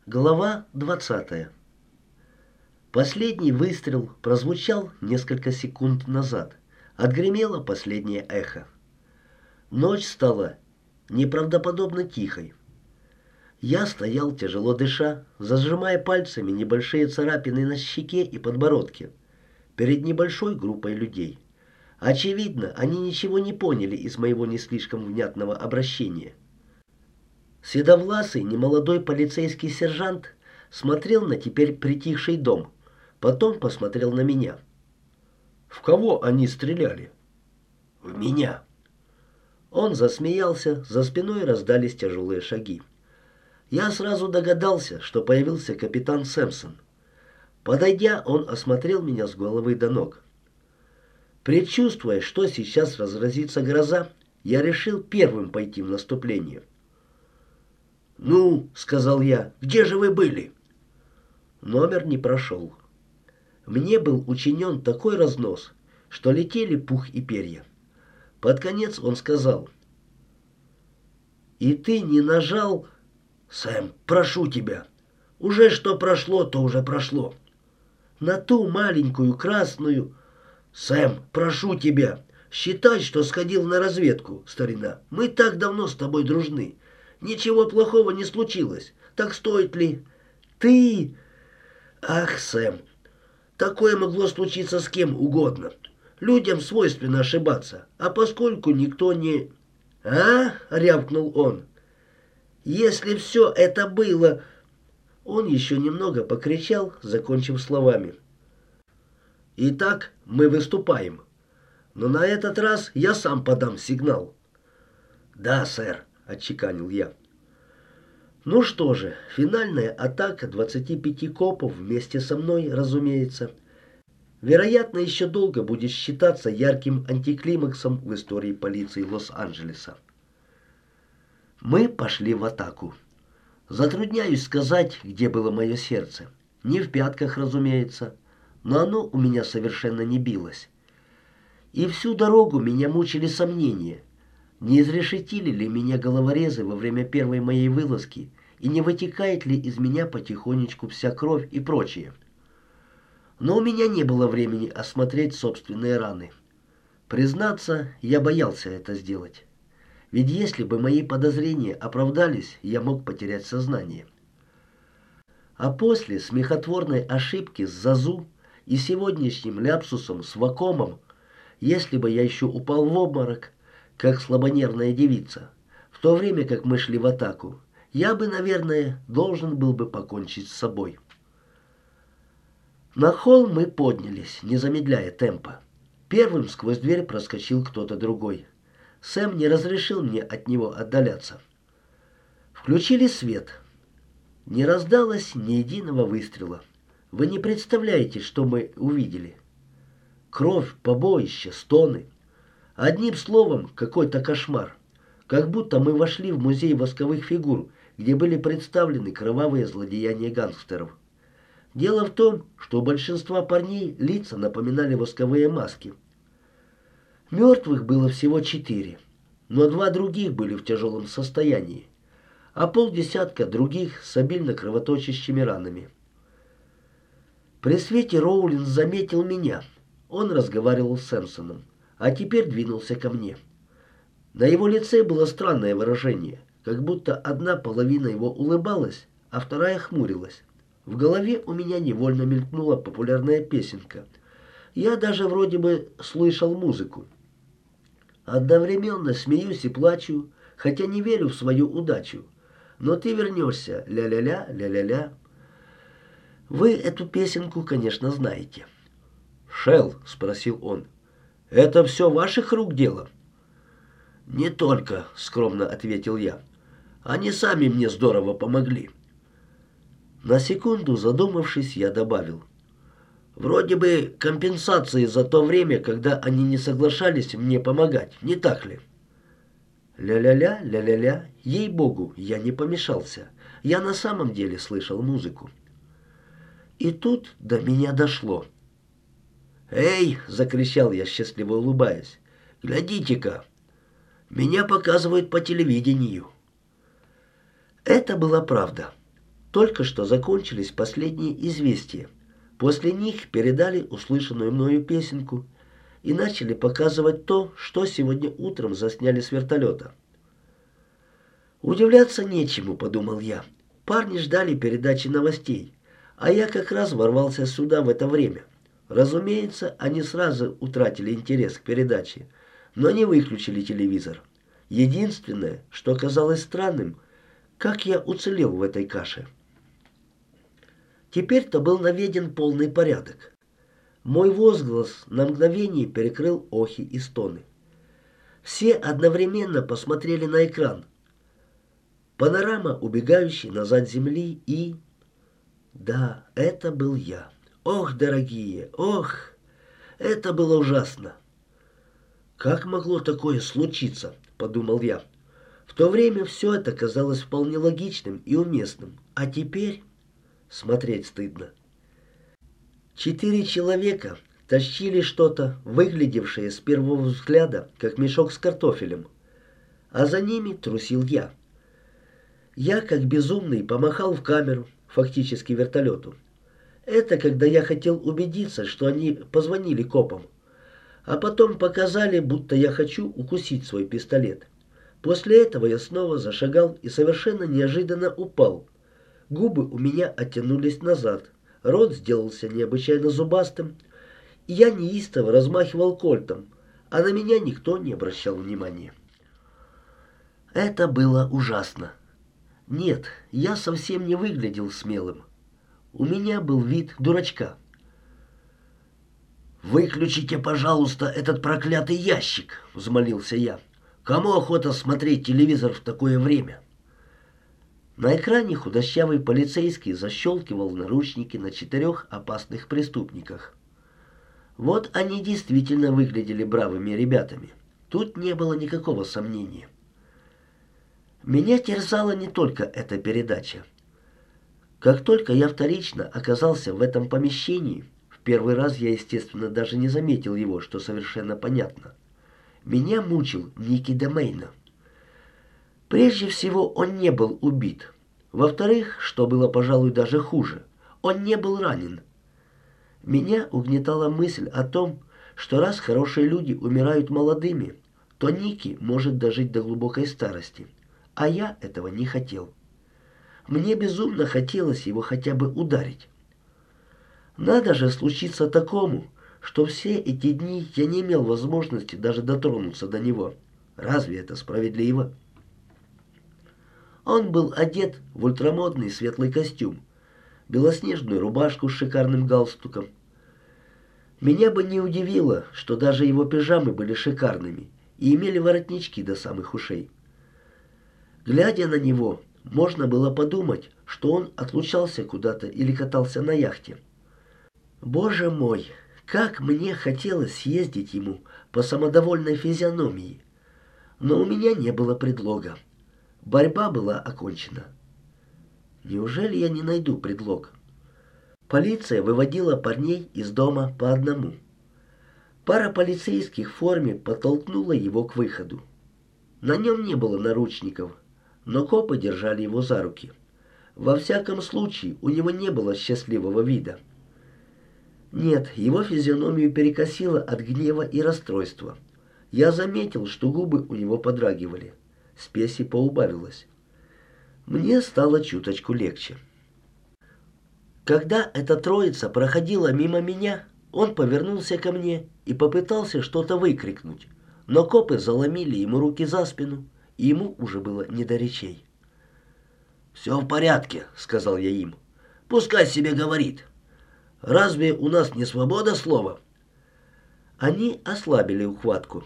Глава 20. Последний выстрел прозвучал несколько секунд назад. Отгремело последнее эхо. Ночь стала неправдоподобно тихой. Я стоял, тяжело дыша, зажимая пальцами небольшие царапины на щеке и подбородке, перед небольшой группой людей. Очевидно, они ничего не поняли из моего не слишком внятного обращения. Седовласый немолодой полицейский сержант смотрел на теперь притихший дом, потом посмотрел на меня. «В кого они стреляли?» «В меня». Он засмеялся, за спиной раздались тяжелые шаги. Я сразу догадался, что появился капитан Сэмпсон. Подойдя, он осмотрел меня с головы до ног. Предчувствуя, что сейчас разразится гроза, я решил первым пойти в наступление. «Ну, — сказал я, — где же вы были?» Номер не прошел. Мне был учинен такой разнос, что летели пух и перья. Под конец он сказал: «И ты не нажал...» «Сэм, прошу тебя, уже что прошло, то уже прошло. На ту маленькую красную...» «Сэм, прошу тебя, считай, что сходил на разведку, старина. Мы так давно с тобой дружны. Ничего плохого не случилось. Так стоит ли...» «Ты...» «Ах, Сэм, такое могло случиться с кем угодно. Людям свойственно ошибаться, а поскольку никто не...» «А?» — рявкнул он. «Если все это было...» Он еще немного покричал, закончив словами: «Итак, мы выступаем. Но на этот раз я сам подам сигнал». «Да, сэр», — отчеканил я. Ну что же, финальная атака 25 копов вместе со мной, разумеется, вероятно, еще долго будет считаться ярким антиклимаксом в истории полиции Лос-Анджелеса. Мы пошли в атаку. Затрудняюсь сказать, где было мое сердце. Не в пятках, разумеется, но оно у меня совершенно не билось. И всю дорогу меня мучили сомнения. Не изрешетили ли меня головорезы во время первой моей вылазки, и не вытекает ли из меня потихонечку вся кровь и прочее? Но у меня не было времени осмотреть собственные раны. Признаться, я боялся это сделать. Ведь если бы мои подозрения оправдались, я мог потерять сознание. А после смехотворной ошибки с Зазу и сегодняшним ляпсусом с Вакомом, если бы я еще упал в обморок, как слабонервная девица, в то время как мы шли в атаку, я бы, наверное, должен был бы покончить с собой. На холм мы поднялись, не замедляя темпа. Первым сквозь дверь проскочил кто-то другой. Сэм не разрешил мне от него отдаляться. Включили свет. Не раздалось ни единого выстрела. Вы не представляете, что мы увидели. Кровь, побоище, стоны. Одним словом, какой-то кошмар. Как будто мы вошли в музей восковых фигур, где были представлены кровавые злодеяния гангстеров. Дело в том, что у большинства парней лица напоминали восковые маски. Мертвых было всего 4, но 2 других были в тяжелом состоянии, а полдесятка других с обильно кровоточащими ранами. При свете Роулинс заметил меня. Он разговаривал с Сэмпсоном, а теперь двинулся ко мне. На его лице было странное выражение, как будто одна половина его улыбалась, а вторая хмурилась. В голове у меня невольно мелькнула популярная песенка. Я даже вроде бы слышал музыку. Одновременно смеюсь и плачу, хотя не верю в свою удачу. Но ты вернешься, ля-ля-ля, ля-ля-ля. Вы эту песенку, конечно, знаете. «Шелл», — спросил он, — «это все ваших рук дело?» «Не только», — скромно ответил я. «Они сами мне здорово помогли». На секунду задумавшись, я добавил: «Вроде бы компенсации за то время, когда они не соглашались мне помогать, не так ли?» Ля-ля-ля, ля-ля-ля, ей-богу, я не помешался. Я на самом деле слышал музыку. И тут до меня дошло. «Эй!» — закричал я, счастливо улыбаясь. «Глядите-ка! Меня показывают по телевидению». Это была правда. Только что закончились последние известия. После них передали услышанную мною песенку и начали показывать то, что сегодня утром засняли с вертолета. «Удивляться нечему», — подумал я. Парни ждали передачи новостей, а я как раз ворвался сюда в это время. Разумеется, они сразу утратили интерес к передаче, но не выключили телевизор. Единственное, что казалось странным, как я уцелел в этой каше. Теперь-то был наведен полный порядок. Мой возглас на мгновение перекрыл охи и стоны. Все одновременно посмотрели на экран. Панорама, убегающей назад земли, и... Да, это был я. Ох, дорогие, ох, это было ужасно. «Как могло такое случиться?» — подумал я. В то время все это казалось вполне логичным и уместным. А теперь смотреть стыдно. 4 человека тащили что-то, выглядевшее с первого взгляда, как мешок с картофелем. А за ними трусил я. Я, как безумный, помахал в камеру, фактически вертолету. Это когда я хотел убедиться, что они позвонили копам. А потом показали, будто я хочу укусить свой пистолет. После этого я снова зашагал и совершенно неожиданно упал. Губы у меня оттянулись назад, рот сделался необычайно зубастым, и я неистово размахивал кольтом, а на меня никто не обращал внимания. Это было ужасно. Нет, я совсем не выглядел смелым. У меня был вид дурачка. «Выключите, пожалуйста, этот проклятый ящик», — взмолился я. «Кому охота смотреть телевизор в такое время?» На экране худощавый полицейский защелкивал наручники на 4 опасных преступниках. Вот они действительно выглядели бравыми ребятами. Тут не было никакого сомнения. Меня терзала не только эта передача. Как только я вторично оказался в этом помещении, в первый раз я, естественно, даже не заметил его, что совершенно понятно. Меня мучил Ники Демейна. Прежде всего, он не был убит. Во-вторых, что было, пожалуй, даже хуже, он не был ранен. Меня угнетала мысль о том, что раз хорошие люди умирают молодыми, то Ники может дожить до глубокой старости, а я этого не хотел. Мне безумно хотелось его хотя бы ударить. Надо же случиться такому, что все эти дни я не имел возможности даже дотронуться до него. Разве это справедливо? Он был одет в ультрамодный светлый костюм, белоснежную рубашку с шикарным галстуком. Меня бы не удивило, что даже его пижамы были шикарными и имели воротнички до самых ушей. Глядя на него, можно было подумать, что он отлучался куда-то или катался на яхте. Боже мой, как мне хотелось съездить ему по самодовольной физиономии. Но у меня не было предлога. Борьба была окончена. Неужели я не найду предлог? Полиция выводила парней из дома по одному. Пара полицейских в форме подтолкнула его к выходу. На нем не было наручников, но копы держали его за руки. Во всяком случае, у него не было счастливого вида. Нет, его физиономию перекосило от гнева и расстройства. Я заметил, что губы у него подрагивали. Спеси поубавилась. Мне стало чуточку легче. Когда эта троица проходила мимо меня, он повернулся ко мне и попытался что-то выкрикнуть, но копы заломили ему руки за спину, и ему уже было не до речей. «Все в порядке», — сказал я им. «Пускай себе говорит. Разве у нас не свобода слова?» Они ослабили ухватку.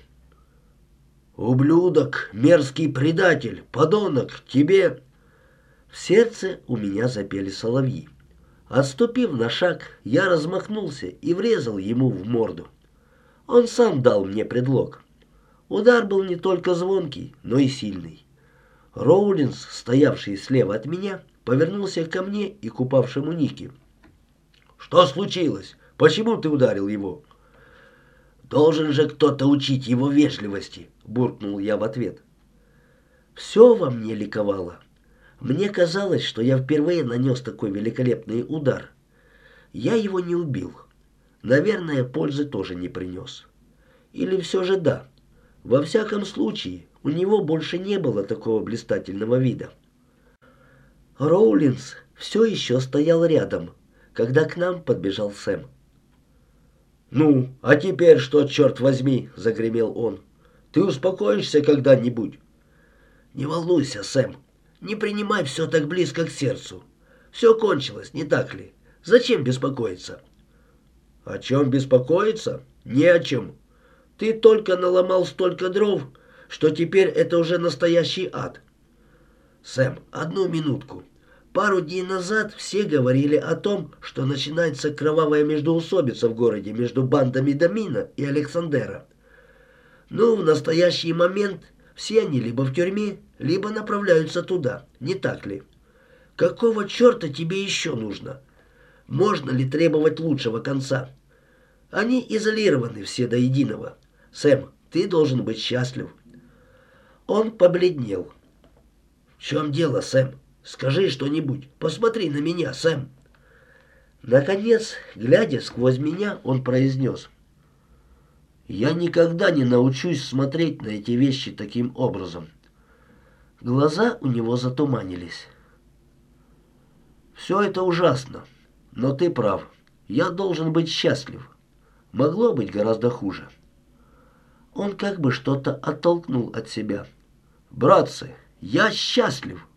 «Ублюдок, мерзкий предатель, подонок, тебе...» В сердце у меня запели соловьи. Отступив на шаг, я размахнулся и врезал ему в морду. Он сам дал мне предлог. Удар был не только звонкий, но и сильный. Роулинс, стоявший слева от меня, повернулся ко мне и к упавшему Нике. «Что случилось? Почему ты ударил его?» «Должен же кто-то учить его вежливости», — буркнул я в ответ. Все во мне ликовало. Мне казалось, что я впервые нанес такой великолепный удар. Я его не убил. Наверное, пользы тоже не принес. Или все же да. Во всяком случае, у него больше не было такого блистательного вида. Роулинс все еще стоял рядом, когда к нам подбежал Сэм. «Ну, а теперь что, черт возьми?» — загремел он. «Ты успокоишься когда-нибудь?» «Не волнуйся, Сэм. Не принимай все так близко к сердцу. Все кончилось, не так ли? Зачем беспокоиться?» «О чем беспокоиться? Не о чем. Ты только наломал столько дров, что теперь это уже настоящий ад». «Сэм, одну минутку. Пару дней назад все говорили о том, что начинается кровавая междоусобица в городе между бандами Домина и Александера. Ну, в настоящий момент все они либо в тюрьме, либо направляются туда, не так ли? Какого черта тебе еще нужно? Можно ли требовать лучшего конца? Они изолированы все до единого. Сэм, ты должен быть счастлив». Он побледнел. «В чем дело, Сэм? Скажи что-нибудь. Посмотри на меня, Сэм». Наконец, глядя сквозь меня, он произнес: «Я никогда не научусь смотреть на эти вещи таким образом». Глаза у него затуманились. «Все это ужасно, но ты прав. Я должен быть счастлив. Могло быть гораздо хуже». Он как бы что-то оттолкнул от себя. «Братцы, я счастлив!»